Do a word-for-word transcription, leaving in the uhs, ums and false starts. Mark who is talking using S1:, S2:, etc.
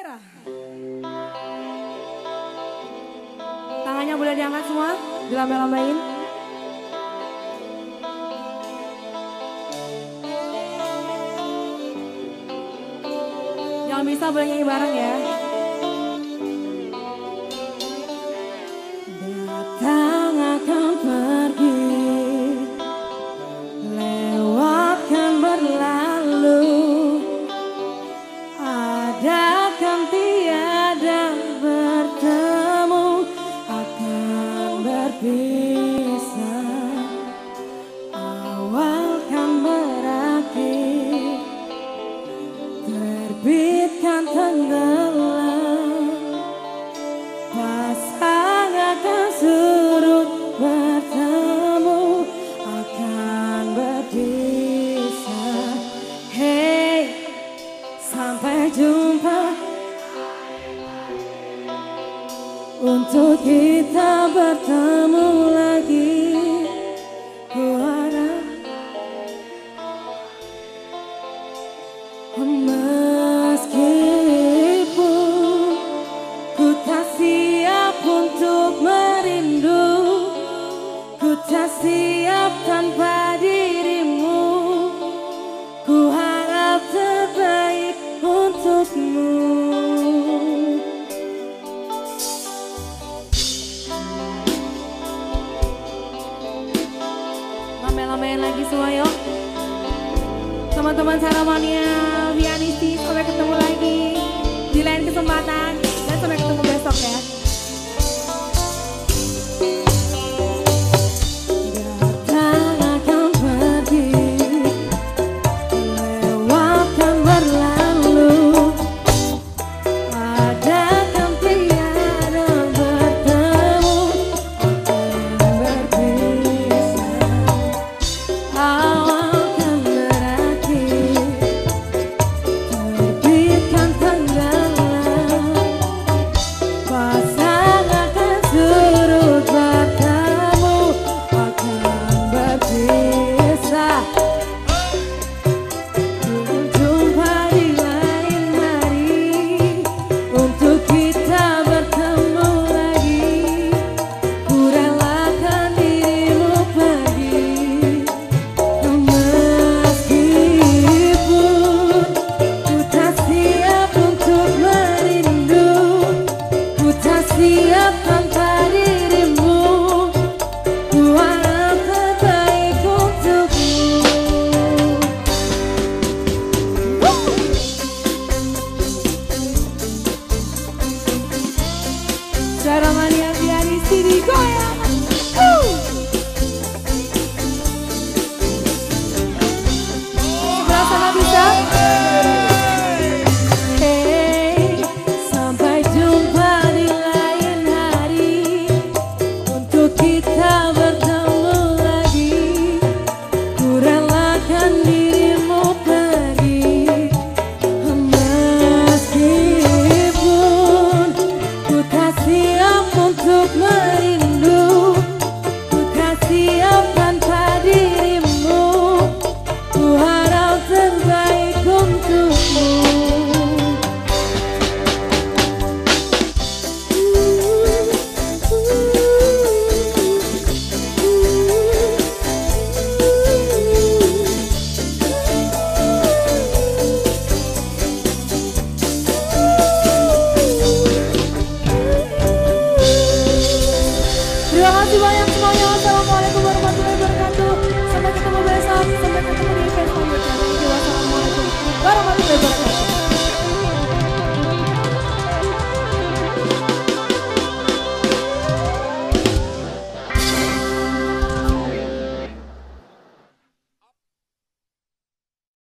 S1: Merah. Tangannya boleh diangkat semua, dilambai-lambain. Yang bisa boleh nyanyi bareng ya. Datang akan pergi, lewatkan berlalu, ada kan tiada bertemu, akan berpisah, awal kan berakhir, terbitkan tenggelam, pasang akan surut, bertemu akan berpisah. Hey, sampai jumpa, untuk kita bertemu lagi. Ku harap meskipun ku tak siap untuk merindu, ku tak siap tanpa dirimu, ku harap terbaik untukmu. Lambai-lambain lagi semua yuk. Teman-teman Saramania, Vianisti, sampai ketemu lagi di lain kesempatan dan sampai ketemu besok ya. Datang akan pergi, lewatkan berlalu, ada kan tiada bertemu, akan berpisah, awal kan berakhir, terbitkan tenggelam, pasang akan surut, bertemu akan berpisah. Jumpa di lain hari, untuk kita bertemu lagi. Ku relakan dirimu pergi, meskipun ku tak siap untuk merindu, ku tak siap tanpa dirimu, ku harap terbaik untukmu. Saramania Vianisti digoyang. Sebelah sana bisa? Hey, sampai jumpa di lain hari, untuk kita bertemu lagi. Ku relakan dirimu pergi, meskipun ku tak siap untuk merindu, ku tak siap tanpa dirimu, ku harap terbaik untukmu. Terima kasih banyak semuanya. Wassalamualaikum warahmatullahi wabarakatuh. Sampai ketemu besok. Sampai ketemu di event selanjutnya. Wassalamualaikum warahmatullahi wabarakatuh.